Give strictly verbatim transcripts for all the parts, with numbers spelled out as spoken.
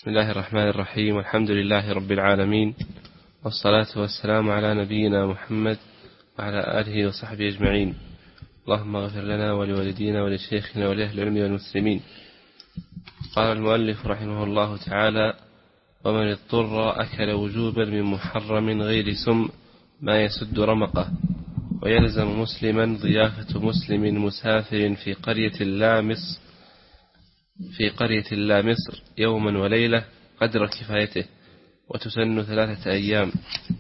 بسم الله الرحمن الرحيم، والحمد لله رب العالمين، والصلاة والسلام على نبينا محمد وعلى آله وصحبه أجمعين. اللهم اغفر لنا ولوالدينا ولشيخنا ولأهل العلم والمسلمين. قال المؤلف رحمه الله تعالى: ومن اضطر أكل وجوبا من محرم غير سم ما يسد رمقه، ويلزم مسلما ضيافة مسلم مسافر في قرية لا مصر في قرية لا مصر يوما وليلة قدر كفايته، وتسن ثلاثة أيام.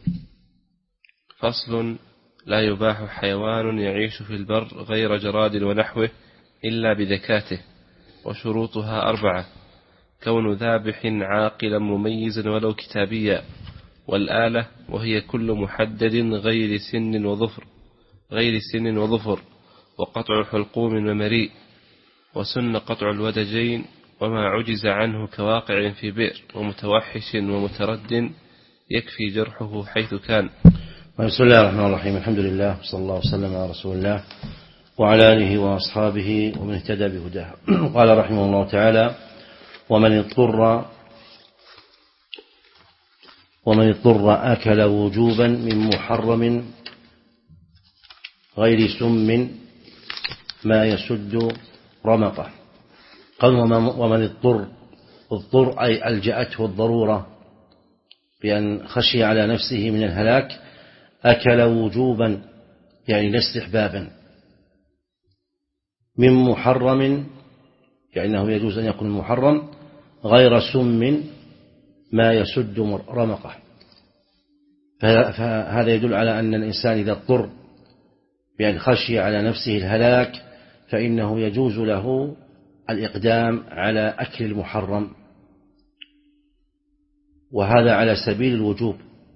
فصل: لا يباح حيوان يعيش في البر غير جراد ونحوه إلا بذكاته، وشروطها أربعة: كون ذابح عاقلا مميزا ولو كتابيا، والآلة وهي كل محدد غير سن وظفر غير سن وظفر وقطع حلقوم ومريء، وسن قطع الودجين، وما عجز عنه كواقع في بئر ومتوحش ومترد يكفي جرحه حيث كان. بسم الله الرحمن الرحيم. الحمد لله وصلى الله وسلم على رسول الله وعلى آله وأصحابه ومن اهتدى بهداه. قال رحمه الله تعالى: ومن اضطر ومن اضطر أكل وجوبا من محرم غير سم ما يسد رمقه. قال: ومن اضطر اضطر أي ألجأته الضرورة بأن خشي على نفسه من الهلاك، أكل وجوبا يعني لاستحبابا، من محرم يعني أنه يجوز أن يكون محرم غير سم ما يسد رمقه. فهذا يدل على أن الإنسان إذا اضطر بأن خشي على نفسه الهلاك فإنه يجوز له الإقدام على أكل المحرم، وهذا على سبيل الوجوب.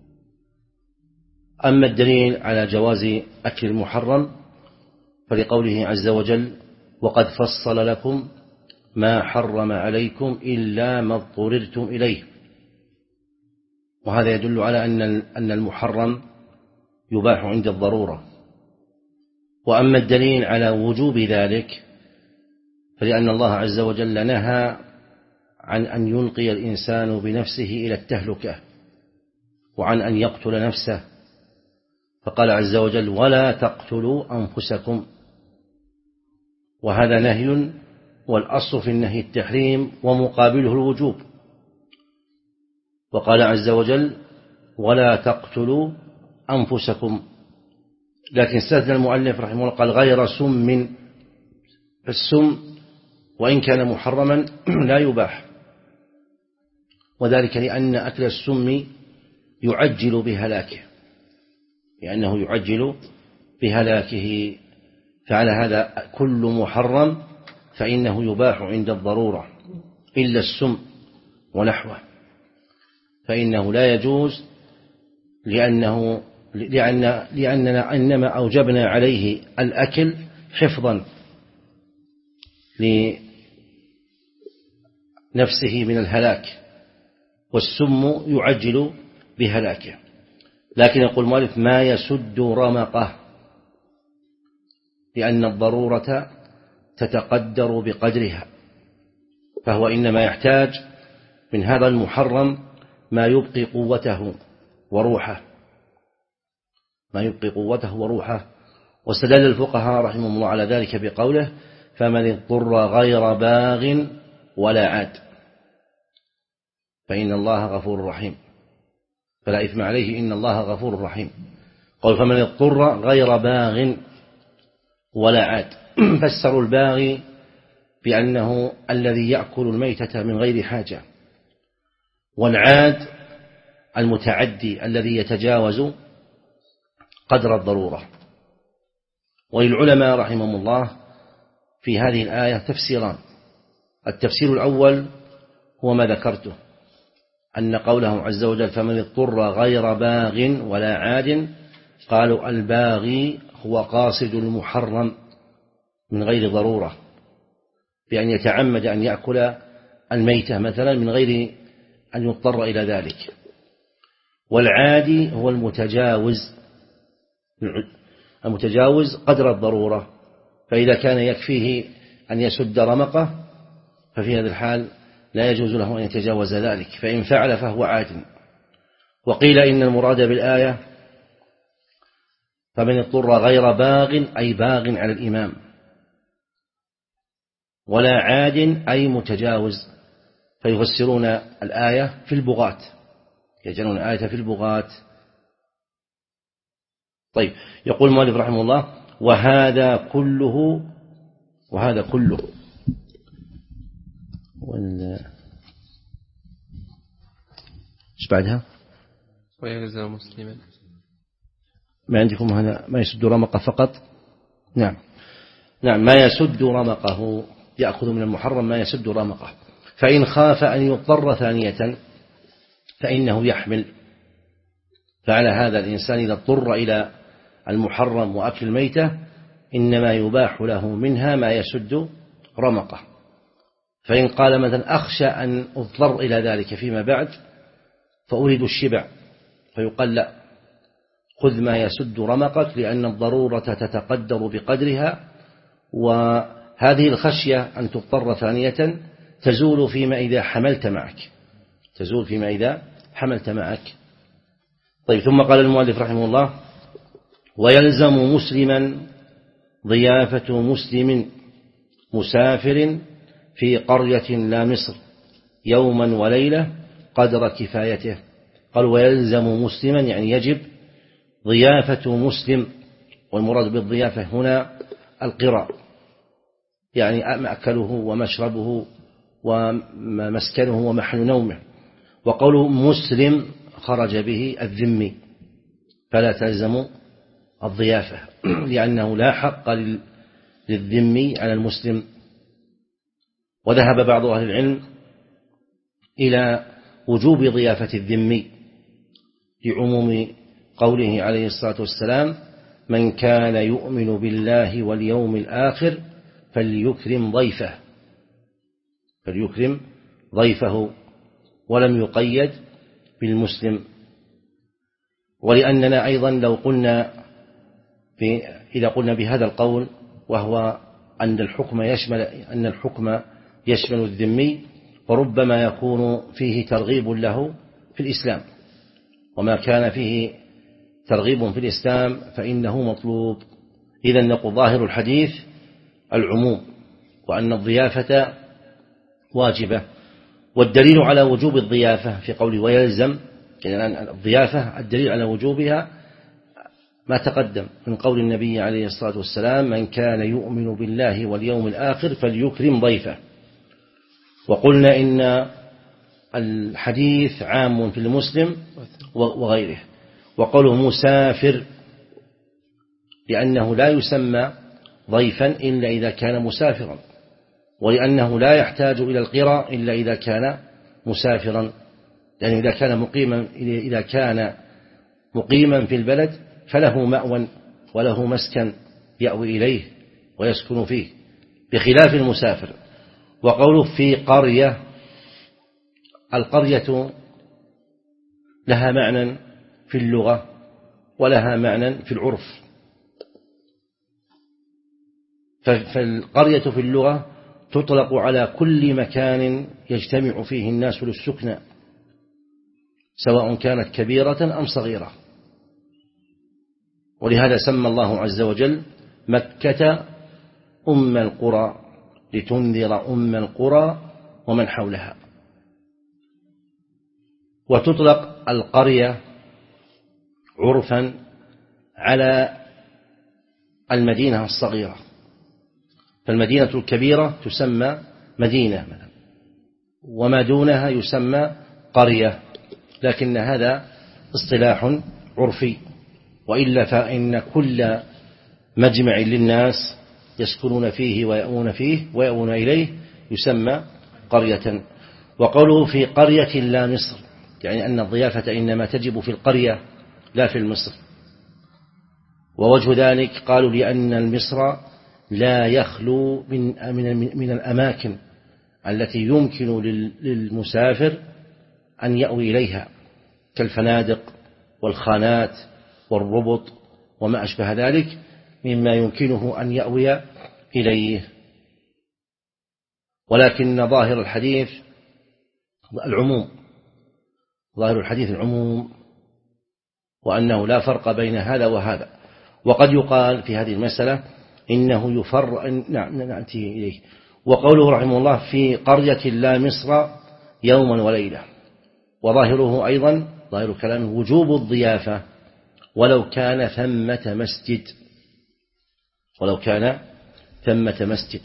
أما الدليل على جواز أكل المحرم فلقوله عز وجل: وقد فصل لكم ما حرم عليكم إلا ما اضطررتم إليه. وهذا يدل على أن المحرم يباح عند الضرورة. وأما الدليل على وجوب ذلك فلأن الله عز وجل نهى عن أن يلقي الإنسان بنفسه إلى التهلكة وعن أن يقتل نفسه، فقال عز وجل: ولا تقتلوا أنفسكم. وهذا نهي، والأصل في النهي التحريم ومقابله الوجوب. وقال عز وجل: ولا تقتلوا أنفسكم، لكن استثنى المؤلف رحمه الله قال: غير سم. فالسم وإن كان محرما لا يباح، وذلك لأن أكل السم يعجل بهلاكه، لأنه يعجل بهلاكه. فعلى هذا كل محرم فإنه يباح عند الضرورة إلا السم ونحوه، فإنه لا يجوز، لأنه لأن لأننا إنما أوجبنا عليه الأكل حفظا لنفسه من الهلاك، والسم يعجل بهلاكه. لكن يقول المؤلف: ما يسد رمقه، لأن الضرورة تتقدر بقدرها، فهو إنما يحتاج من هذا المحرم ما يبقي قوته وروحه ما يبقي قوته وروحه. واستدل الفقهاء رحمهم الله على ذلك بقوله: فمن اضطر غير باغ ولا عاد فإن الله غفور رحيم، فلا إثم عليه إن الله غفور رحيم. قال: فمن اضطر غير باغ ولا عاد. فسروا الباغي بأنه الذي يأكل الميتة من غير حاجة، والعاد المتعدي الذي يتجاوز قدر الضرورة. وللعلماء رحمهم الله في هذه الآية تفسيران: التفسير الأول هو ما ذكرته، أن قوله عز وجل: فمن اضطر غير باغ ولا عاد، قالوا الباغي هو قاصد المحرم من غير ضرورة، بأن يتعمد أن يأكل الميتة مثلا من غير أن يضطر إلى ذلك. والعادي هو المتجاوز المتجاوز قدر الضرورة، فإذا كان يكفيه أن يسد رمقه ففي هذا الحال لا يجوز له أن يتجاوز ذلك، فإن فعل فهو عاد. وقيل إن المراد بالآية فمن اضطر غير باغ أي باغ على الإمام، ولا عاد أي متجاوز، فيفسرون الآية في البغاة، يجعلون الآية في البغاة. طيب، يقول المؤلف رحمه الله: وهذا كله وهذا كله وال... ايش بعدها؟ ويلزم مسلما. ما عندكم هذا ما يسد رمقه فقط؟ نعم نعم، ما يسد رمقه، يأخذ من المحرم ما يسد رمقه. فإن خاف أن يضطر ثانية فإنه يحمل. فعلى هذا الإنسان إذا اضطر إلى المحرم وأكل الميتة إنما يباح له منها ما يسد رمقه. فإن قال مثلا: أخشى أن أضطر إلى ذلك فيما بعد فأريد الشبع، فيقال: لا، خذ ما يسد رمقك، لأن الضرورة تتقدر بقدرها، وهذه الخشية أن تضطر ثانية تزول فيما إذا حملت معك تزول فيما إذا حملت معك. طيب، ثم قال المؤلف رحمه الله: ويلزم مسلما ضيافة مسلم مسافر في قرية لا مصر يوما وليلة قدر كفايته. قال: ويلزم مسلما يعني يجب ضيافة مسلم، والمراد بالضيافة هنا القراء، يعني مأكله ومشربه ومسكنه ومحل نومه. وقوله مسلم خرج به الذمي، فلا تلزم الضيافة لأنه لا حق للذمي على المسلم. وذهب بعض أهل العلم إلى وجوب ضيافة الذمي لعموم قوله عليه الصلاة والسلام: من كان يؤمن بالله واليوم الآخر فليكرم ضيفه فليكرم ضيفه ولم يقيد بالمسلم. ولأننا أيضا لو قلنا إذا قلنا بهذا القول، وهو أن الحكم يشمل أن الحكم يشمل الذمي، وربما يكون فيه ترغيب له في الإسلام، وما كان فيه ترغيب في الإسلام فإنه مطلوب. إذن نقول ظاهر الحديث العموم، وأن الضيافة واجبة. والدليل على وجوب الضيافة في قوله ويلزم، يعني الضيافة الدليل على وجوبها ما تقدم من قول النبي عليه الصلاة والسلام: من كان يؤمن بالله واليوم الآخر فليكرم ضيفه. وقلنا إن الحديث عام في المسلم وغيره. وقوله مسافر لأنه لا يسمى ضيفا إلا إذا كان مسافرا، ولأنه لا يحتاج إلى القراء إلا إذا كان مسافرا، يعني إذا كان مقيما إذا كان مقيما في البلد فله مأوى وله مسكن يأوي إليه ويسكن فيه، بخلاف المسافر. وقوله في قرية، القرية لها معنى في اللغة ولها معنى في العرف. فالقرية في اللغة تطلق على كل مكان يجتمع فيه الناس للسكنى، سواء كانت كبيرة أم صغيرة. ولهذا سمى الله عز وجل مكة أم القرى لتنذر أم القرى ومن حولها. وتطلق القرية عرفا على المدينة الصغيرة، فالمدينة الكبيرة تسمى مدينة مثلا، وما دونها يسمى قرية، لكن هذا اصطلاح عرفي. وإلا فإن كل مجمع للناس يسكنون فيه ويأوون فيه ويأوون إليه يسمى قرية. وقوله في قرية لا مصر، يعني أن الضيافة إنما تجب في القرية لا في المصر. ووجه ذلك قالوا لأن المصر لا يخلو من من الأماكن التي يمكن للمسافر أن يأوي إليها، كالفنادق والخانات والربط وما أشبه ذلك مما يمكنه أن يأوي إليه. ولكن ظاهر الحديث العموم، ظاهر الحديث العموم، وأنه لا فرق بين هذا وهذا. وقد يقال في هذه المسألة إنه يفر نعم نأتي إليه. وقوله رحمه الله في قرية لا مصر يوما وليلة، وظاهره أيضا ظاهر كلامه وجوب الضيافة ولو كان ثمة مسجد، ولو كان ثمة مسجد،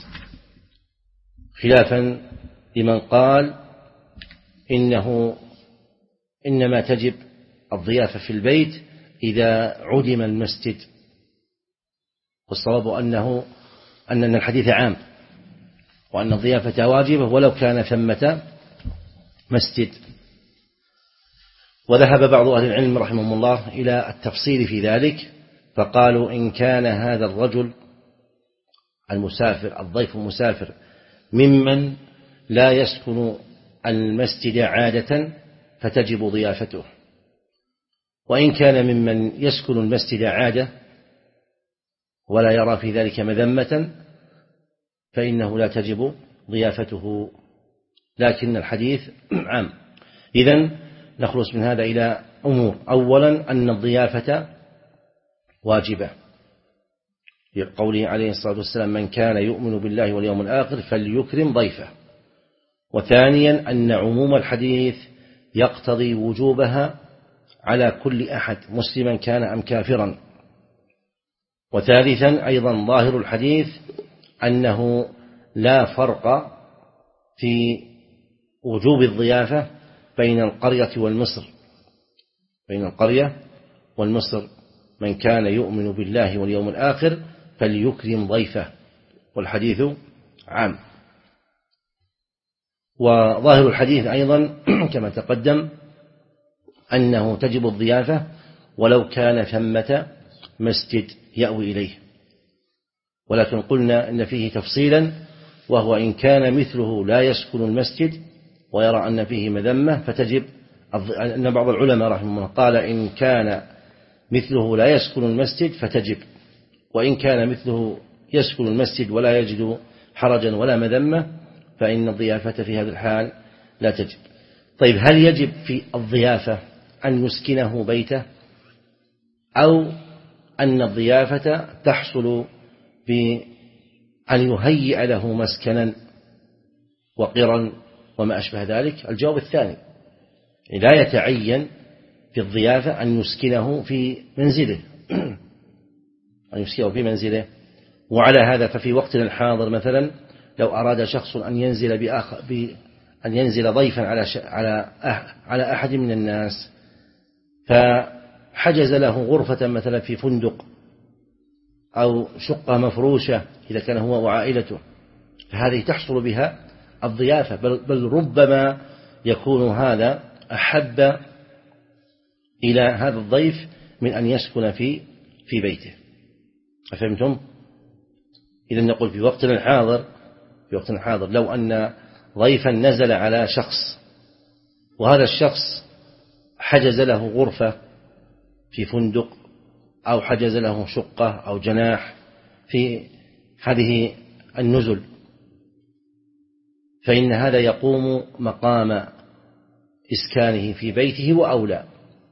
خلافا لمن قال إنه إنما تجب الضيافة في البيت إذا عدم المسجد. والصواب أنه أن الحديث عام، وأن الضيافة واجبة ولو كان ثمة مسجد. وذهب بعض أهل العلم رحمهم الله إلى التفصيل في ذلك، فقالوا إن كان هذا الرجل المسافر الضيف المسافر ممن لا يسكن المسجد عادة فتجب ضيافته، وإن كان ممن يسكن المسجد عادة ولا يرى في ذلك مذمة فإنه لا تجب ضيافته، لكن الحديث عام. إذن نخلص من هذا إلى أمور. أولا أن الضيافة واجبة لقوله عليه الصلاة والسلام من كان يؤمن بالله واليوم الآخر فليكرم ضيفه. وثانيا أن عموم الحديث يقتضي وجوبها على كل أحد مسلما كان أم كافرا. وثالثا أيضا ظاهر الحديث أنه لا فرق في وجوب الضيافة بين القرية والمصر، بين القرية والمصر، من كان يؤمن بالله واليوم الآخر فليكرم ضيفه، والحديث عام. وظاهر الحديث أيضا كما تقدم أنه تجب الضيافة ولو كان ثمة مسجد يأوي إليه، ولكن قلنا إن فيه تفصيلا، وهو إن كان مثله لا يسكن المسجد ويرى أن فيه مذمة فتجب. أن بعض العلماء رحمه الله قال إن كان مثله لا يسكن المسجد فتجب، وإن كان مثله يسكن المسجد ولا يجد حرجا ولا مذمة فإن الضيافة في هذا الحال لا تجب. طيب هل يجب في الضيافة أن يسكنه بيته، أو أن الضيافة تحصل بأن يهيئ له مسكنا وقرا وما أشبه ذلك؟ الجواب الثاني، لا يتعين في الضيافة أن يسكنه في منزله أن يسكنه في منزله. وعلى هذا ففي وقتنا الحاضر مثلا لو أراد شخص أن ينزل بآخر أن ينزل ضيفا على على على أحد من الناس، فحجز له غرفة مثلا في فندق أو شقة مفروشة إذا كان هو وعائلته، فهذه تحصل بها الضيافة، بل, بل ربما يكون هذا أحب إلى هذا الضيف من أن يسكن في في بيته. أفهمتم؟ إذا نقول في وقتنا الحاضر في وقتنا الحاضر لو أن ضيفا نزل على شخص وهذا الشخص حجز له غرفة في فندق أو حجز له شقة أو جناح في هذه النزل، فإن هذا يقوم مقام إسكانه في بيته وأولى،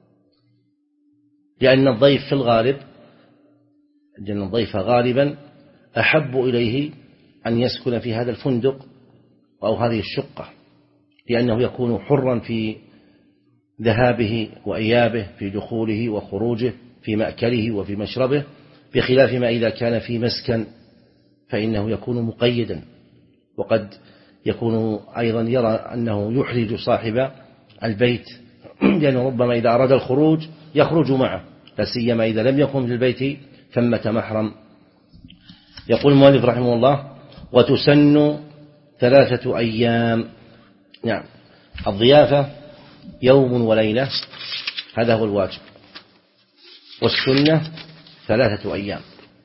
لأن الضيف في الغالب لأن الضيف غالبا أحب إليه أن يسكن في هذا الفندق أو هذه الشقة، لأنه يكون حرا في ذهابه وإيابه، في دخوله وخروجه، في مأكله وفي مشربه، بخلاف ما إذا كان في مسكن فإنه يكون مقيدا، وقد يكون أيضا يرى أنه يحرج صاحب البيت، لأنه ربما إذا أراد الخروج يخرج معه، لا سيما إذا لم يكن في البيت ثمة محرم. يقول المؤلف رحمه الله وتسن ثلاثة أيام. نعم، الضيافة يوم وليلة، هذا هو الواجب، والسنة ثلاثة أيام.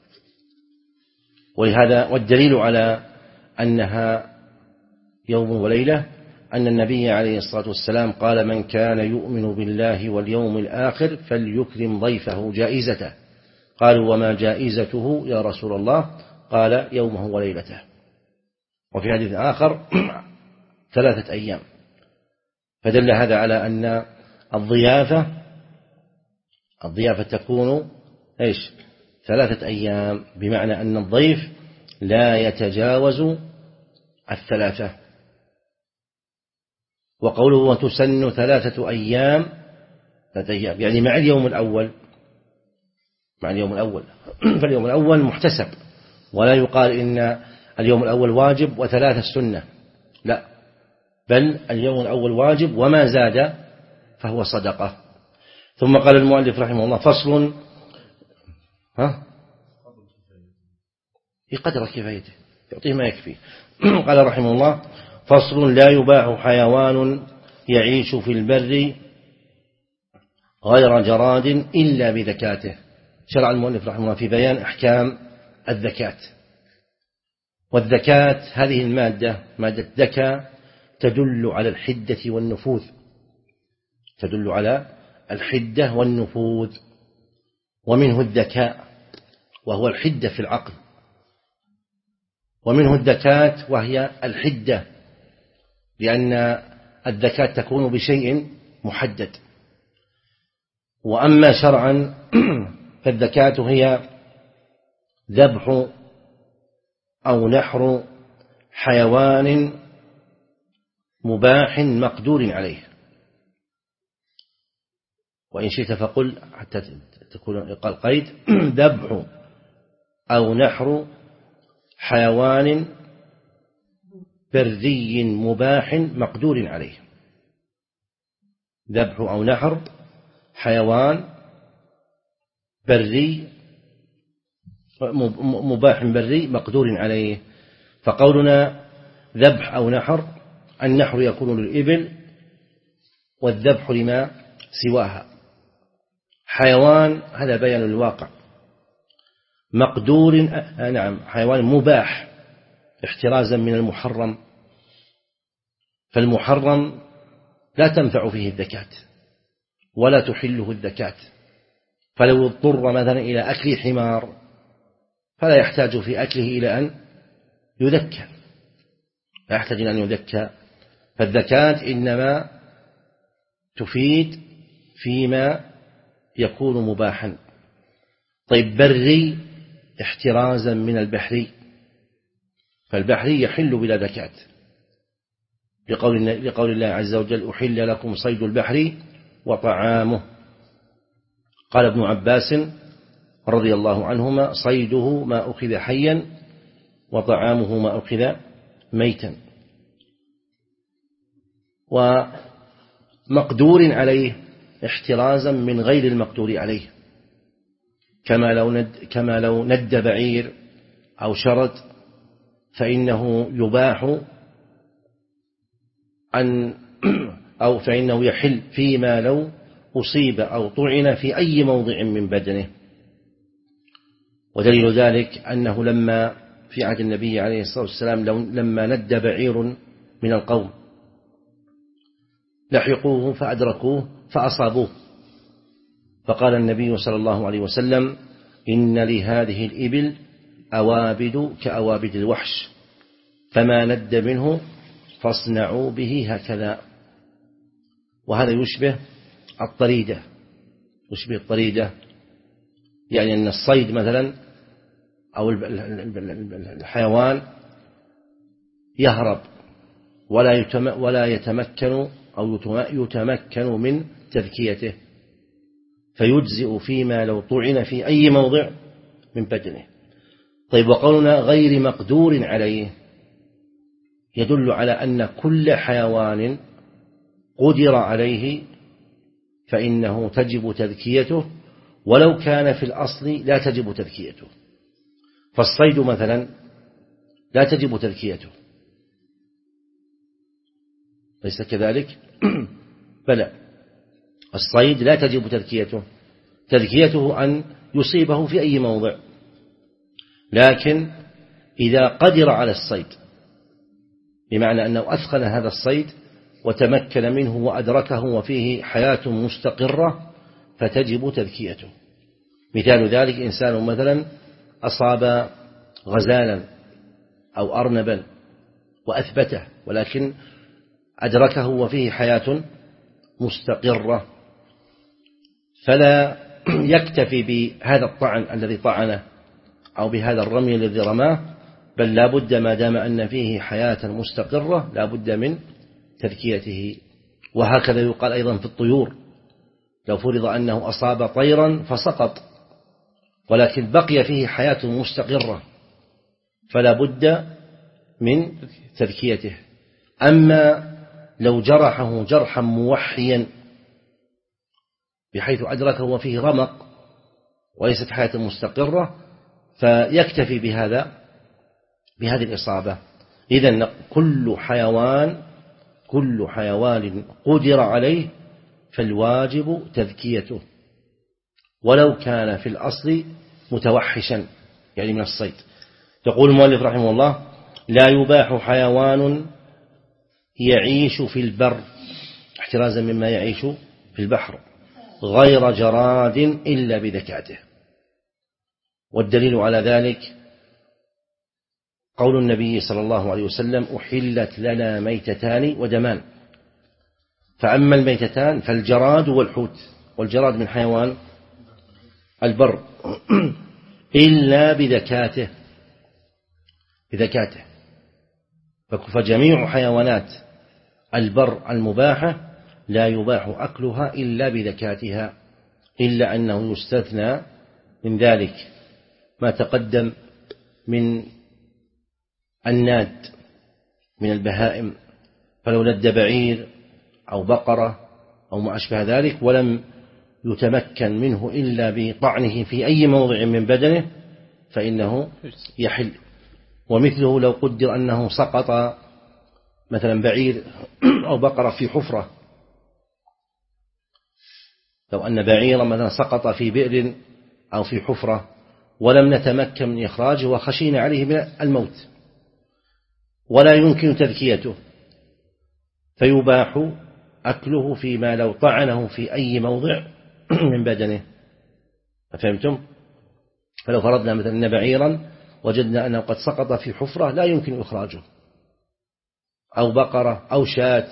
ولهذا والدليل على أنها يوم وليلة أن النبي عليه الصلاة والسلام قال من كان يؤمن بالله واليوم الآخر فليكرم ضيفه جائزته. قالوا وما جائزته يا رسول الله؟ قال يومه وليلته. وفي حديث آخر ثلاثة أيام. فدل هذا على أن الضيافة الضيافة تكون إيش ثلاثة أيام، بمعنى أن الضيف لا يتجاوز الثلاثة. وقوله وتسن ثلاثة أيام ثلاثة أيام يعني مع اليوم الأول مع اليوم الأول فاليوم الأول محتسب، ولا يقال إن اليوم الأول واجب وثلاثة سنة، لا، بل اليوم الأول واجب وما زاد فهو صدقة. ثم قال المؤلف رحمه الله فصل ها بقدر كفايته يعطيه ما يكفي. قال رحمه الله فصل لا يباع حيوان يعيش في البر غير جراد إلا بذكاته. شرع المؤلف رحمه الله في بيان أحكام الذكاة. والذكاة هذه المادة مادة ذكاء تدل على الحدة والنفوذ تدل على الحدة والنفوذ ومنه الذكاء وهو الحدة في العقل، ومنه الذكاة وهي الحدة، لأن الذكاة تكون بشيء محدد. وأما شرعا فالذكاة هي ذبح أو نحر حيوان مباح مقدور عليه. وإن شئت فقل حتى تكون قال قيد ذبح أو نحر حيوان بري مباح مقدور عليه. ذبح أو نحر حيوان بري مباح بري مقدور عليه. فقولنا ذبح أو نحر، النحر يكون للإبل والذبح لما سواها. حيوان هذا بيان الواقع، مقدور نعم حيوان مباح احترازا من المحرم، فالمحرم لا تنفع فيه الذكاة ولا تحله الذكاة. فلو اضطر مثلا إلى أكل حمار فلا يحتاج في أكله إلى أن يذكى، لا يحتاج إلى أن يذكى. فالذكاة إنما تفيد فيما يكون مباحا. طيب بري احترازا من البحري، فالبحري يحل بلا ذكاة لقول, لقول الله عز وجل أحل لكم صيد البحر وطعامه. قال ابن عباس رضي الله عنهما صيده ما أخذ حيا وطعامه ما أخذ ميتا. ومقدور عليه احترازا من غير المقدور عليه، كما لو ند, كما لو ند بعير أو شرد فإنه يباح أن أو فإنه يحل فيما لو أصيب أو طعن في أي موضع من بدنه. ودليل ذلك أنه لما في عهد النبي عليه الصلاة والسلام لما ند بعير من القوم لحقوه فأدركوه فأصابوه، فقال النبي صلى الله عليه وسلم إن لهذه الإبل أوابد كأوابد الوحش فما ند منه فاصنعوا به هكذا. وهذا يشبه الطريدة يشبه الطريدة يعني أن الصيد مثلا أو الحيوان يهرب ولا ولا يتمكن أو يتمكن من تذكيته، فيجزئ فيما لو طعن في أي موضع من بدنه. طيب وقولنا غير مقدور عليه يدل على أن كل حيوان قدر عليه فإنه تجب تذكيته ولو كان في الأصل لا تجب تذكيته. فالصيد مثلا لا تجب تذكيته، ليس كذلك؟ بلى، الصيد لا تجب تذكيته، تذكيته أن يصيبه في أي موضع. لكن إذا قدر على الصيد بمعنى أنه أثقل هذا الصيد وتمكن منه وأدركه وفيه حياة مستقرة فتجب تذكيته. مثال ذلك إنسان مثلا أصاب غزالا أو أرنبا وأثبته، ولكن أدركه وفيه حياة مستقرة، فلا يكتفي بهذا الطعن الذي طعنه أو بهذا الرمي الذي رماه، بل لا بد ما دام أن فيه حياة مستقرة لا بد من تذكيته. وهكذا يقال أيضا في الطيور، لو فرض أنه أصاب طيرا فسقط ولكن بقي فيه حياة مستقرة فلا بد من تذكيته. أما لو جرحه جرحا موحيا بحيث أدركه وفيه رمق وليست حياة مستقرة فيكتفي بهذا بهذه الإصابة. إذن كل حيوان كل حيوان قدر عليه فالواجب تذكيته ولو كان في الأصل متوحشا يعني من الصيد. يقول المؤلف رحمه الله: لا يباح حيوان يعيش في البر احترازا مما يعيش في البحر غير جراد إلا بذكاته. والدليل على ذلك قول النبي صلى الله عليه وسلم: أحلت لنا ميتتان ودمان. فأما الميتتان فالجراد والحوت، والجراد من حيوان البر إلا بذكاته بذكاته فجميع حيوانات البر المباحة لا يباح أكلها إلا بذكاتها، إلا أنه يستثنى من ذلك ما تقدم من الناد من البهائم، فلو لد بعير أو بقرة أو ما أشبه ذلك ولم يتمكن منه إلا بطعنه في أي موضع من بدنه فإنه يحل. ومثله لو قدر أنه سقط مثلا بعير أو بقرة في حفرة، لو أن بعيرا مثلا سقط في بئر أو في حفرة ولم نتمكن من إخراجه وخشينا عليه من الموت ولا يمكن تذكيته فيباح أكله فيما لو طعنه في أي موضع من بدنه. فهمتم؟ فلو فرضنا مثلا أن بعيرا وجدنا أنه قد سقط في حفرة لا يمكن إخراجه، أو بقرة أو شاة،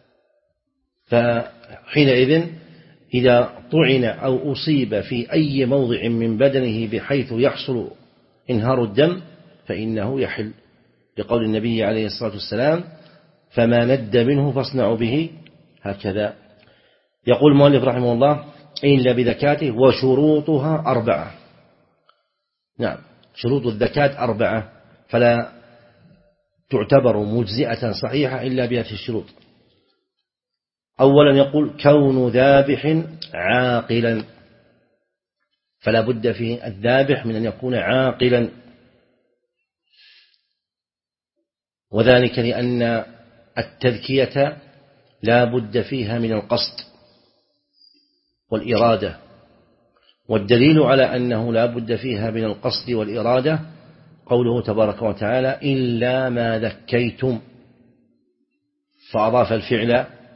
فحينئذ إذا طعن أو أصيب في أي موضع من بدنه بحيث يحصل انهار الدم فإنه يحل، لقول النبي عليه الصلاة والسلام: فما ند منه فاصنعوا به هكذا. يقول المؤلف رحمه الله: إلا بذكاته. وشروطها أربعة. نعم، شروط الذكاة أربعة، فلا تعتبر مجزئة صحيحة إلا بهذه الشروط. أولا يقول: كون ذابح عاقلا، فلا بد في الذابح من أن يكون عاقلا، وذلك لأن التذكية لا بد فيها من القصد والإرادة، والدليل على أنه لا بد فيها من القصد والإرادة قوله تبارك وتعالى: إلا ما ذكيتم، فأضاف الفعل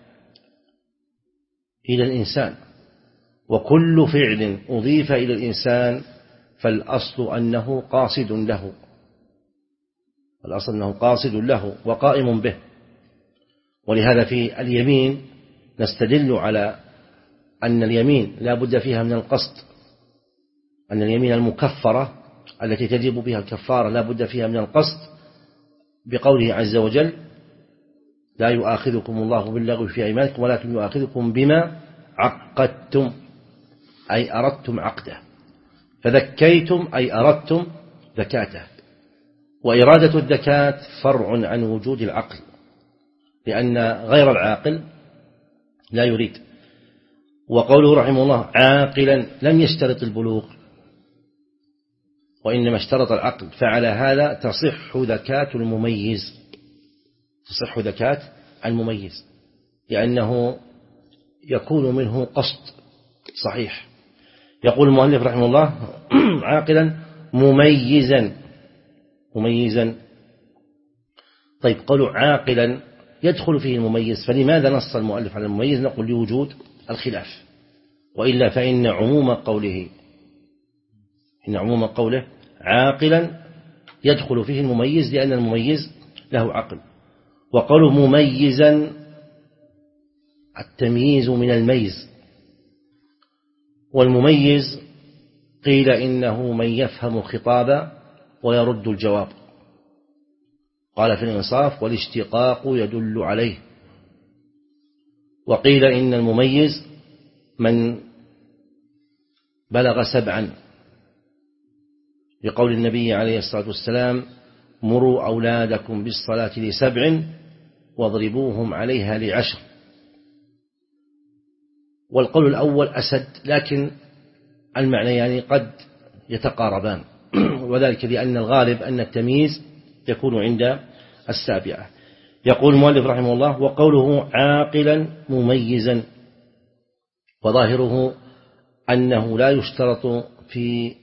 إلى الإنسان، وكل فعل أضيف إلى الإنسان فالأصل أنه قاصد له الأصل أنه قاصد له وقائم به. ولهذا في اليمين نستدل على أن اليمين لا بد فيها من القصد، أن اليمين المكفرة التي تجب بها الكفارة لا بد فيها من القصد، بقوله عز وجل: لا يؤاخذكم الله باللغو في أيمانكم ولكن يؤاخذكم بما عقدتم، أي أردتم عقده، فذكيتم أي أردتم ذكاته. وإرادة الذكاة فرع عن وجود العقل، لأن غير العاقل لا يريد. وقوله رحمه الله: عاقلا لم يشترط البلوغ وإنما اشترط العقل، فعلى هذا تصح ذكاة المميز تصح ذكاة المميز لأنه يكون منه قصد صحيح. يقول المؤلف رحمه الله: عاقلا مميزا مميزا. طيب، قولوا عاقلا يدخل فيه المميز، فلماذا نص المؤلف على المميز؟ نقول لوجود الخلاف، وإلا فإن عموم قوله إن عموم قوله عاقلا يدخل فيه المميز لأن المميز له عقل. وقوله مميزا التمييز من الميز. والمميز قيل إنه من يفهم خطابا ويرد الجواب، قال في الإنصاف والاشتقاق يدل عليه. وقيل إن المميز من بلغ سبعا، لقول النبي عليه الصلاة والسلام مروا أولادكم بالصلاة لسبع واضربوهم عليها لعشر. والقول الأول أسد، لكن المعنى يعني قد يتقاربان، وذلك لأن الغالب أن التمييز يكون عند السابعة. يقول المؤلف رحمه الله وقوله عاقلا مميزا، وظاهره أنه لا يشترط في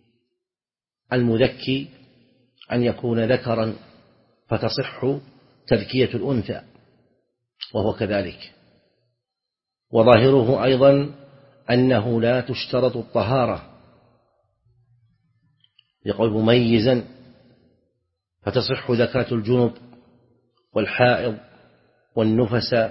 المذكي أن يكون ذكرا فتصح تذكية الأنثى، وهو كذلك. وظاهره أيضا أنه لا تشترط الطهارة، يقول مميزا فتصح زكاة الجنب والحائض والنفس.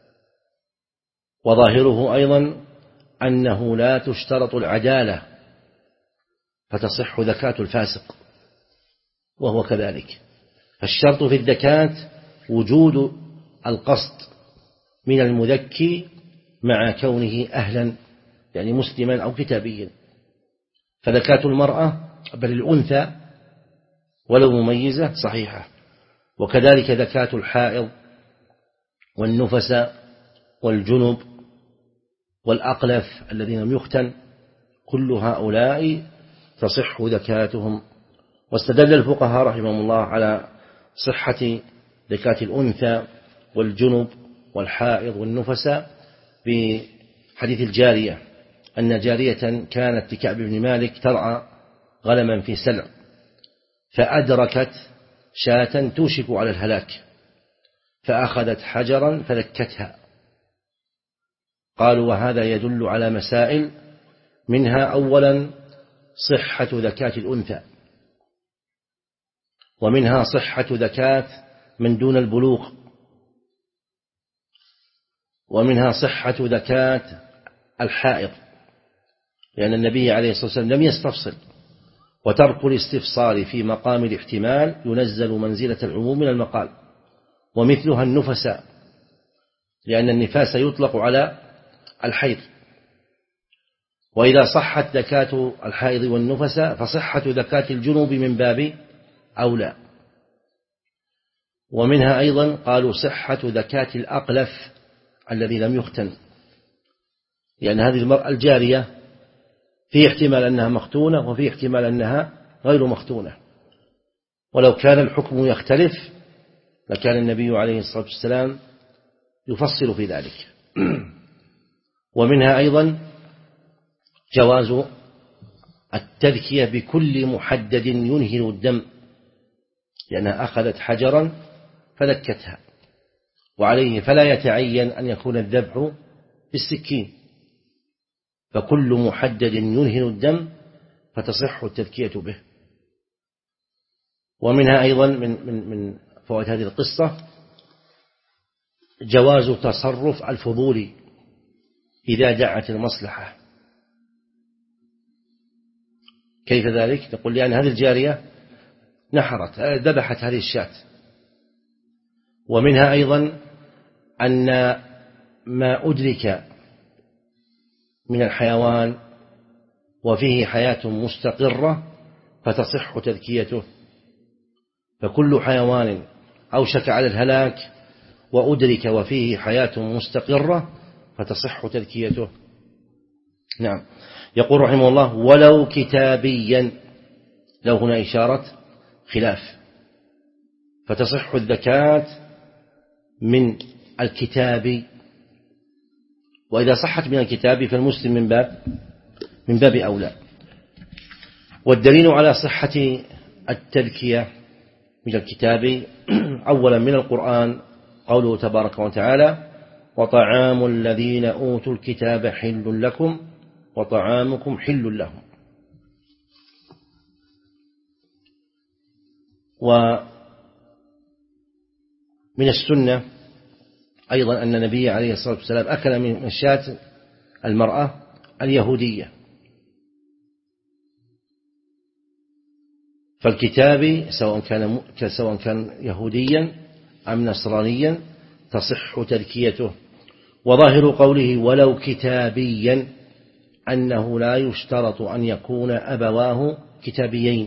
وظاهره أيضا أنه لا تشترط العدالة فتصح زكاة الفاسق، وهو كذلك. فالشرط في الزكاة وجود القصد من المذكي مع كونه أهلا، يعني مسلما أو كتابيا. فزكاة المرأة بل الأنثى ولو مميزة صحيحة، وكذلك زكاة الحائض والنفس والجنب والأقلف الذين لم يختن، كل هؤلاء تصح زكاتهم. واستدل الفقهاء رحمهم الله على صحة زكاة الأنثى والجنب والحائض والنفس بحديث الجارية، أن جارية كانت لكعب بن مالك ترعى غنما في سلع، فأدركت شاة توشك على الهلاك، فأخذت حجرا فذكتها. قالوا وهذا يدل على مسائل، منها أولا صحة زكاة الأنثى، ومنها صحة زكاة من دون البلوغ، ومنها صحة زكاة الحائض، لأن النبي عليه الصلاة والسلام لم يستفصل، وترك الاستفصال في مقام الاحتمال ينزل منزلة العموم من المقال. ومثلها النفساء، لأن النفاس يطلق على الحيض، وإذا صحت زكاة الحائض والنفساء فصحة زكاة الجنوب من باب أولى. ومنها أيضا قالوا صحة زكاة الأقلف الذي لم يختن، لأن هذه المرأة الجارية في احتمال أنها مختونة وفي احتمال أنها غير مختونة، ولو كان الحكم يختلف لكان النبي عليه الصلاة والسلام يفصل في ذلك. ومنها أيضا جواز التذكية بكل محدد ينهل الدم، لأنها أخذت حجرا فذكتها، وعليه فلا يتعين أن يكون الذبح بالسكين، فكل محدد ينهل الدم فتصح التذكية به. ومنها أيضا من, من, من فوائد هذه القصة جواز تصرف الفضول إذا دعت المصلحة. كيف ذلك؟ نقول لأن هذه الجارية نحرت ذبحت هذه الشاة. ومنها أيضا أن ما أدرك من الحيوان وفيه حياة مستقرة فتصح تذكيته، فكل حيوان أوشك على الهلاك وأدرك وفيه حياة مستقرة فتصح تذكيته. نعم. يقول رحمه الله ولو كتابيا، لو هنا إشارة خلاف، فتصح الزكاة من الكتاب، وإذا صحت من الكتاب فالمسلم من باب من باب أولى. والدليل على صحة التذكية من الكتاب أولا من القرآن قوله تبارك وتعالى وطعام الذين أوتوا الكتاب حل لكم وطعامكم حل لهم. ومن السنة أيضا أن النبي عليه الصلاة والسلام أكل من شاة المرأة اليهودية. فالكتابي سواء كان سواء كان يهوديا أم نصرانيا تصح تذكيته. وظاهر قوله ولو كتابيا أنه لا يشترط أن يكون أبواه كتابيين،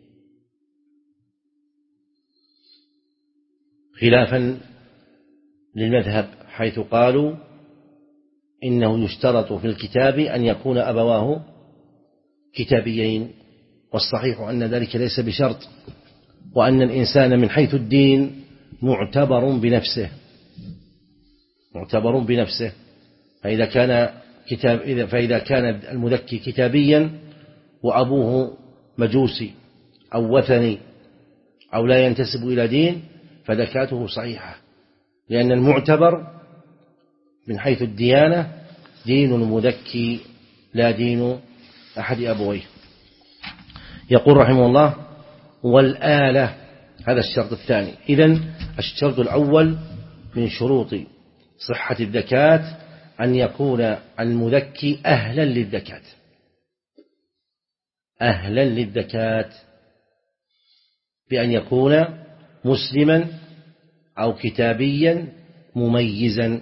خلافا للمذهب حيث قالوا إنه يشترط في الكتاب أن يكون أبواه كتابيين، والصحيح أن ذلك ليس بشرط، وأن الإنسان من حيث الدين معتبر بنفسه معتبر بنفسه فإذا كان كتاب فإذا كان المذكي كتابيا وأبوه مجوسي أو وثني أو لا ينتسب إلى دين فذكاته صحيحة، لأن المعتبر من حيث الديانة دين المذكي لا دين أحد أبويه. يقول رحمه الله والآلة، هذا الشرط الثاني. إذن الشرط الأول من شروط صحة الزكاة أن يكون المذكي أهلا للزكاة أهلا للزكاة بأن يكون مسلما أو كتابيا مميزا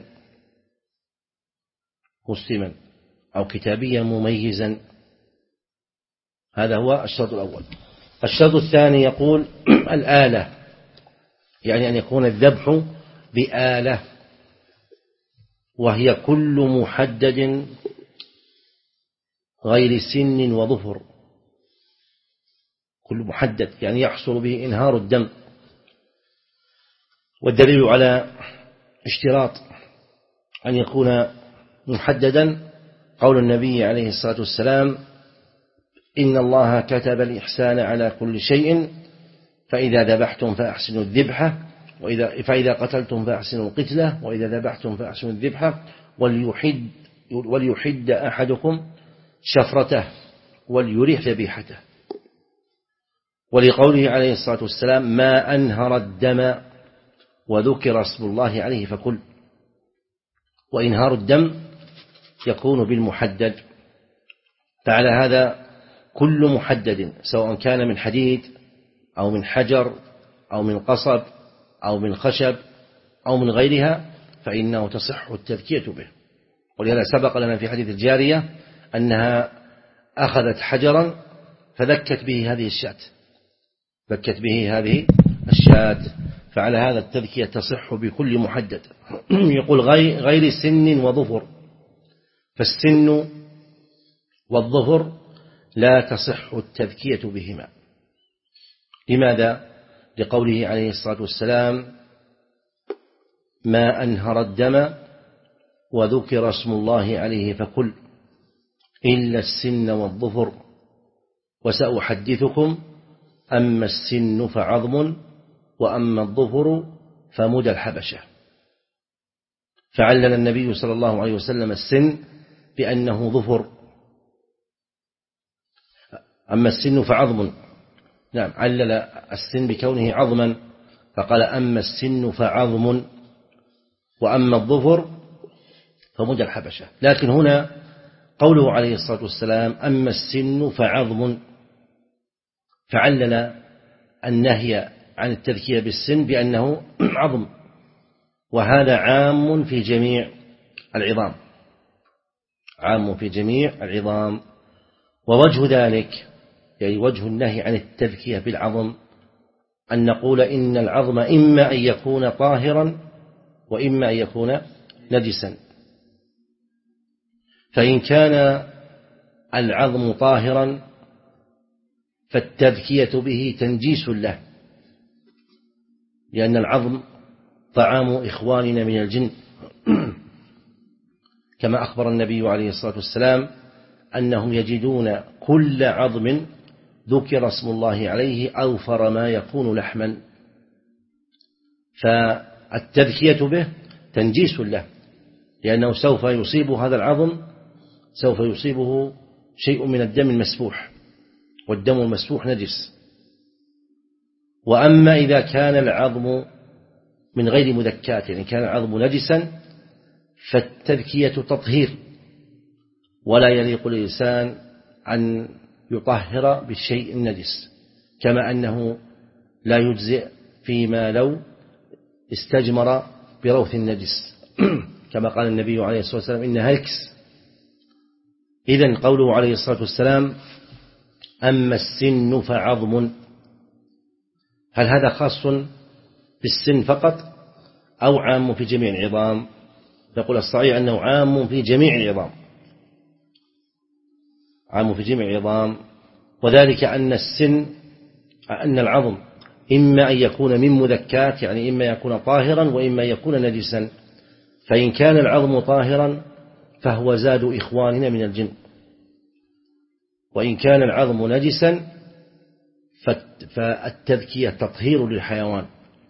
مسلما أو كتابيا مميزا هذا هو الشرط الأول. الشرط الثاني يقول الآلة، يعني أن يكون الذبح بآلة، وهي كل محدد غير سن وظفر، كل محدد يعني يحصل به إنهار الدم. والدليل على اشتراط أن يكون محددا قول النبي عليه الصلاة والسلام إن الله كتب الإحسان على كل شيء فإذا ذبحتم فأحسنوا الذبحة وإذا فإذا قتلتم فأحسنوا القتلة وإذا ذبحتم فأحسنوا الذبحة وليحد, وليحد أحدكم شفرته وليريح ذبيحته. ولقوله عليه الصلاة والسلام ما أنهر الدم وذكر اسم الله عليه فكل. وإنهار الدم يكون بالمحدد، فعلى هذا كل محدد سواء كان من حديد أو من حجر أو من قصب أو من خشب أو من غيرها فإنه تصح التذكية به. ولهذا سبق لنا في حديث الجارية أنها أخذت حجرا فذكت به هذه الشاة ذكت به هذه الشاة فعلى هذا التذكية تصح بكل محدد. يقول غير سن وظفر، فالسن والظفر لا تصح التذكية بهما. لماذا؟ لقوله عليه الصلاة والسلام ما أنهر الدم وذكر اسم الله عليه فكل إلا السن والظفر وسأحدثكم أما السن فعظم وأما الظفر فمدى الحبشة. فعلل النبي صلى الله عليه وسلم السن بأنه ظفر. أما السن فعظم، نعم علل السن بكونه عظما فقال أما السن فعظم وأما الظفر فمدى الحبشة. لكن هنا قوله عليه الصلاة والسلام أما السن فعظم فعلل النهي عن التذكية بالسن بأنه عظم، وهذا عام في جميع العظام عام في جميع العظام. ووجه ذلك يعني وجه النهي عن التذكية بالعظم أن نقول إن العظم إما أن يكون طاهرا وإما أن يكون نجسا، فإن كان العظم طاهرا فالتذكية به تنجيس له، لأن العظم طعام إخواننا من الجن كما أخبر النبي عليه الصلاة والسلام أنهم يجدون كل عظم ذكر اسم الله عليه أوفر ما يكون لحما، فالتذكية به تنجيس له، لأنه سوف يصيب هذا العظم سوف يصيبه شيء من الدم المسفوح، والدم المسفوح نجس. وأما إذا كان العظم من غير مذكات يعني كان العظم نجسا فالتذكية تطهير، ولا يليق للإنسان أن يطهر بالشيء النجس، كما أنه لا يجزئ فيما لو استجمر بروث النجس كما قال النبي عليه الصلاة والسلام إنها ركس. إذن قوله عليه الصلاة والسلام أما السن فعظم، هل هذا خاص بالسن فقط أو عام في جميع العظام؟ نقول الصحيح أنه عام في جميع العظام، عام في جميع العظام، وذلك أن السن أن العظم إما أن يكون من مذكات، يعني إما يكون طاهرا وإما يكون نجسا، فإن كان العظم طاهرا فهو زاد إخواننا من الجن، وإن كان العظم نجسا فالتذكية تطهير للحيوان،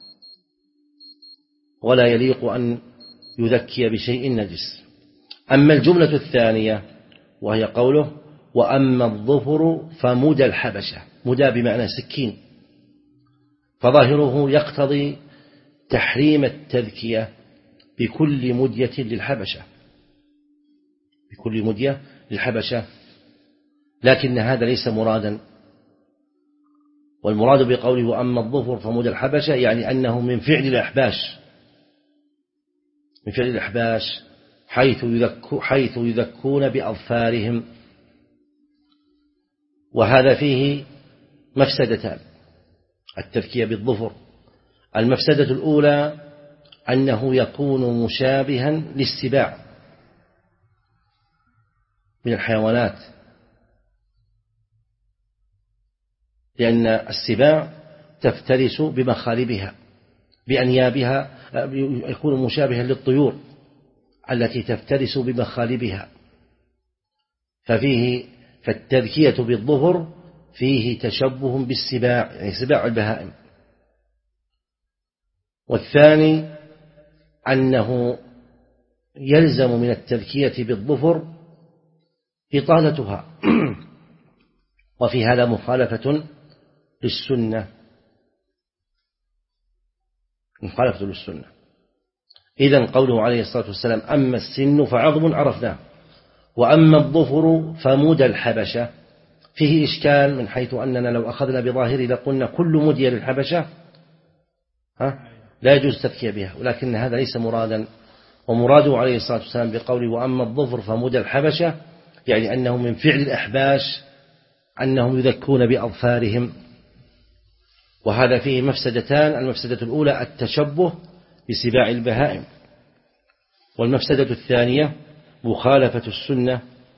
ولا يليق أن يذكي بشيء نجس. أما الجملة الثانية وهي قوله وأما الظفر فمدى الحبشة، مدى بمعنى سكين، فظاهره يقتضي تحريم التذكية بكل مدية للحبشة، بكل مدية للحبشة، لكن هذا ليس مرادا. والمراد بقوله وأما الظفر فمدى الحبشة يعني أنه من فعل الأحباش، من فعل الأحباش حيث يذكو حيث يذكون بأظفارهم، وهذا فيه مفسدتان التذكية بالظفر. المفسدة الأولى أنه يكون مشابها للسباع من الحيوانات، لأن السباع تفترس بمخالبها بأنيابها، يكون مشابها للطيور التي تفترس بمخالبها، ففيه فالتذكية بالظفر فيه تشبه بالسباع، يعني سباع البهائم. والثاني أنه يلزم من التذكية بالظفر إطالتها وفي هذا مخالفة للسنة، مخالفة للسنة. إذن قوله عليه الصلاة والسلام أما السن فعظم عرفناه، وأما الظفر فمدى الحبشة، فيه إشكال من حيث أننا لو أخذنا بظاهره لقلنا كل مدية للحبشة ها لا يجوز تذكية بها، ولكن هذا ليس مرادا. ومراده عليه الصلاة والسلام بقوله وأما الظفر فمدى الحبشة يعني أنه من فعل الأحباش أنهم يذكون بأظفارهم، وهذا فيه مفسدتان. المفسدة الأولى التشبه بسباع البهائم، والمفسدة الثانية مخالفة السنة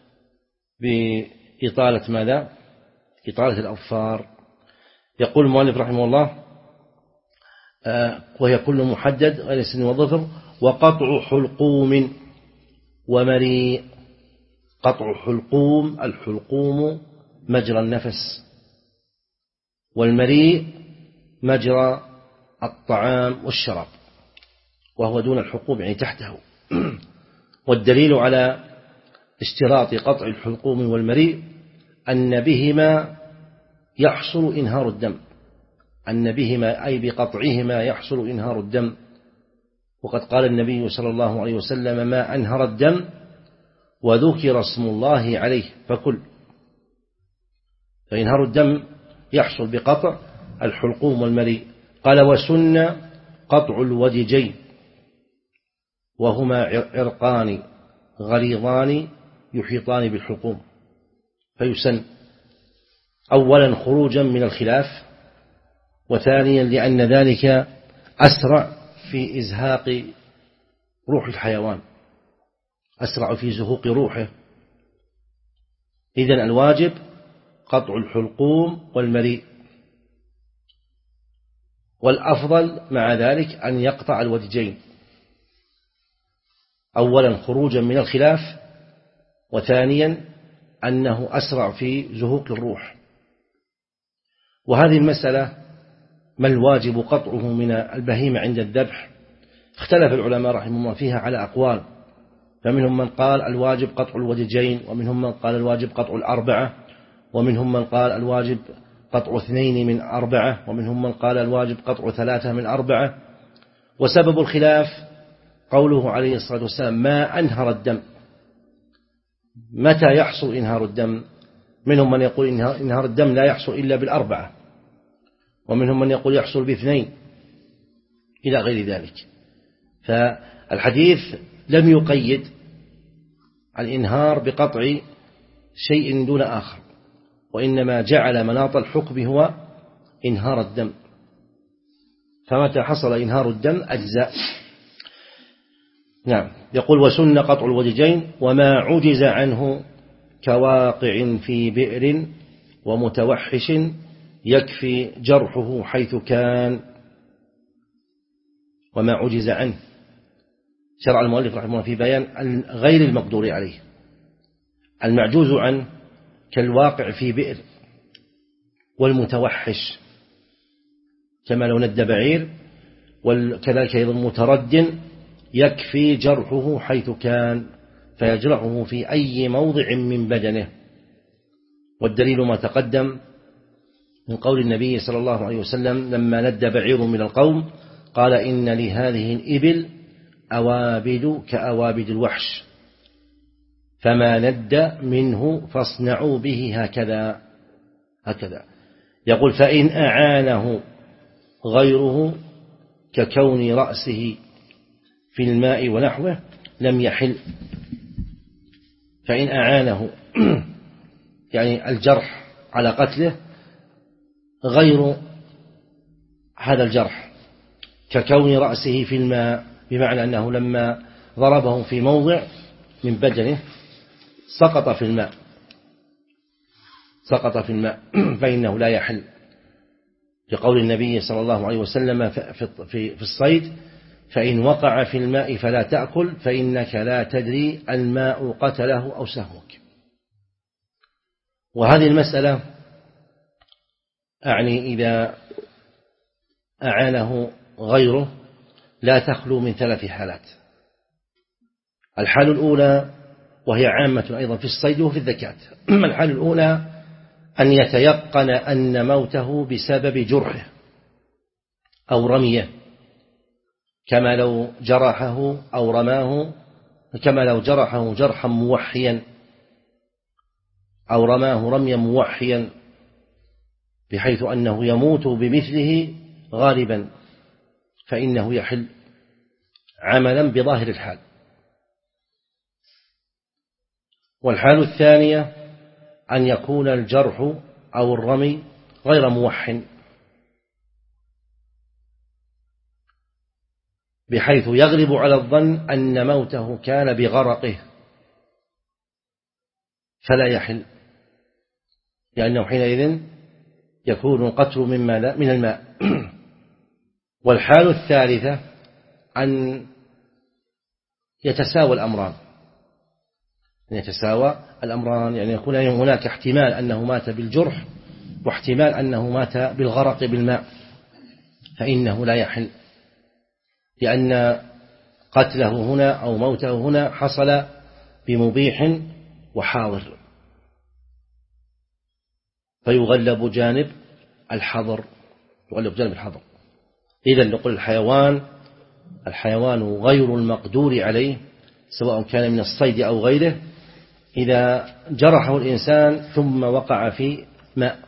بإطالة ماذا؟ إطالة الأظفار. يقول المؤلف رحمه الله آه وهي كل محدد غير سن وظفر، وقطع حلقوم ومريء. قطع حلقوم، الحلقوم مجرى النفس، والمريء مجرى الطعام والشراب، وهو دون الحلقوم يعني تحته. والدليل على اشتراط قطع الحلقوم والمريء أن بهما يحصل إنهار الدم، أن بهما أي بقطعهما يحصل إنهار الدم. وقد قال النبي صلى الله عليه وسلم ما أنهر الدم وذكر اسم الله عليه فكل. فإنهار الدم يحصل بقطع الحلقوم والمريء. قال وسن قطع الودجين، وهما عرقان غليظان يحيطان بالحلقوم، فيسن أولا خروجا من الخلاف، وثانيا لأن ذلك أسرع في إزهاق روح الحيوان، أسرع في زهوق روحه. إذن الواجب قطع الحلقوم والمريء، والأفضل مع ذلك أن يقطع الودجين، أولا خروجا من الخلاف، وثانيا أنه أسرع في زهوق الروح. وهذه المسألة ما الواجب قطعه من البهيمة عند الذبح، اختلف العلماء رحمه الله فيها على أقوال، فمنهم من قال الواجب قطع الودجين، ومنهم من قال الواجب قطع الأربعة، ومنهم من قال الواجب قطع اثنين من أربعة، ومنهم من قال الواجب قطع ثلاثة من أربعة. وسبب الخلاف قوله عليه الصلاة والسلام ما أنهر الدم. متى يحصل إنهار الدم؟ منهم من يقول إنهار الدم لا يحصل إلا بالأربعة، ومنهم من يقول يحصل باثنين إلى غير ذلك. فالحديث لم يقيد الإنهار بقطع شيء دون آخر، وإنما جعل مناط الحكم هو إنهار الدم، فمتى حصل إنهار الدم أجزاء. نعم. يقول وسن قطع الوججين وما عجز عنه كواقع في بئر ومتوحش يكفي جرحه حيث كان. وما عجز عنه شرع المؤلف رحمه الله في بيان غير المقدور عليه. المعجوز عنه كالواقع في بئر، والمتوحش كما لو ند بعير، وكذلك أيضا مترد يكفي جرحه حيث كان، فيجرحه في أي موضع من بدنه. والدليل ما تقدم من قول النبي صلى الله عليه وسلم لما ند بعير من القوم قال إن لهذه الإبل أوابد كأوابد الوحش، فما ند منه فاصنعوا به هكذا هكذا. يقول فإن أعانه غيره ككون رأسه في الماء ونحوه لم يحل. فإن أعانه يعني الجرح على قتله غير هذا الجرح، ككون رأسه في الماء، بمعنى أنه لما ضربه في موضع من بدنه سقط في الماء سقط في الماء فإنه لا يحل، لقول النبي صلى الله عليه وسلم في الصيد فإن وقع في الماء فلا تأكل فإنك لا تدري الماء قتله أو سهمك. وهذه المسألة أعني إذا أعانه غيره لا تخلو من ثلاث حالات. الحال الأولى وهي عامة أيضا في الصيد وفي الذكاة. الحال الأولى أن يتيقن أن موته بسبب جرحه أو رميه، كما لو جرحه أو رماه، كما لو جرحه جرحا موحيا أو رماه رميا موحيا بحيث أنه يموت بمثله غالبا، فإنه يحل عملا بظاهر الحال. والحال الثانية أن يكون الجرح أو الرمي غير موح، بحيث يغلب على الظن أن موته كان بغرقه فلا يحل، لأنه حينئذ يكون القتل مما من الماء. والحال الثالثة أن يتساوى الأمران أن يتساوى الأمران يعني يكون هناك احتمال أنه مات بالجرح واحتمال أنه مات بالغرق بالماء، فإنه لا يحل، لأن قتله هنا أو موته هنا حصل بمبيح وحاضر، فيغلب جانب الحظر يغلب جانب الحظر. إذن نقول الحيوان الحيوان غير المقدور عليه سواء كان من الصيد أو غيره، إذا جرحه الإنسان ثم وقع في ماء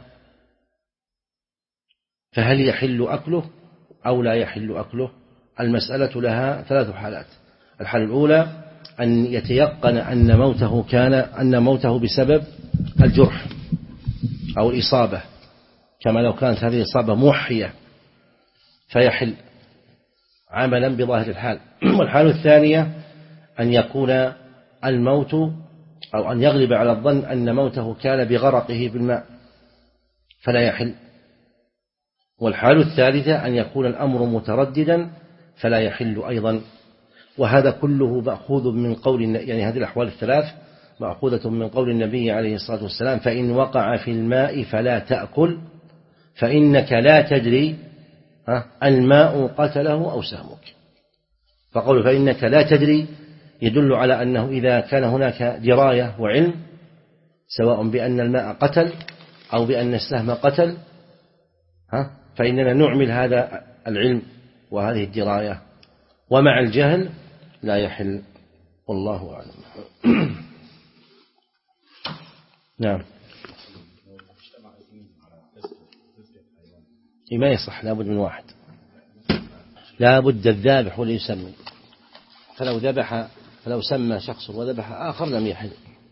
فهل يحل أكله أو لا يحل أكله؟ المسألة لها ثلاث حالات. الحالة الأولى أن يتيقن أن موته كان أن موته بسبب الجرح أو الإصابة، كما لو كانت هذه الإصابة موحية فيحل عملا بظاهر الحال. والحالة الثانية أن يكون الموت أو أن يغلب على الظن أن موته كان بغرقه بالماء فلا يحل. والحالة الثالثة أن يكون الأمر مترددا فلا يحل أيضا. وهذا كله مأخوذ من قول يعني هذه الأحوال الثلاث مأخوذة من قول النبي عليه الصلاة والسلام فإن وقع في الماء فلا تأكل فإنك لا تدري الماء قتله أو سهمك. فقول فإنك لا تدري يدل على أنه إذا كان هناك دراية وعلم سواء بأن الماء قتل أو بأن السهم قتل فإننا نعمل هذا العلم وهذه الدراية. ومع الجهل لا يحل، والله أعلم. نعم. ما يصح، لابد من واحد، لابد الذابح واللي يسمي، فلو ذبح فلو سمى شخص وذبح آخر لم يحل.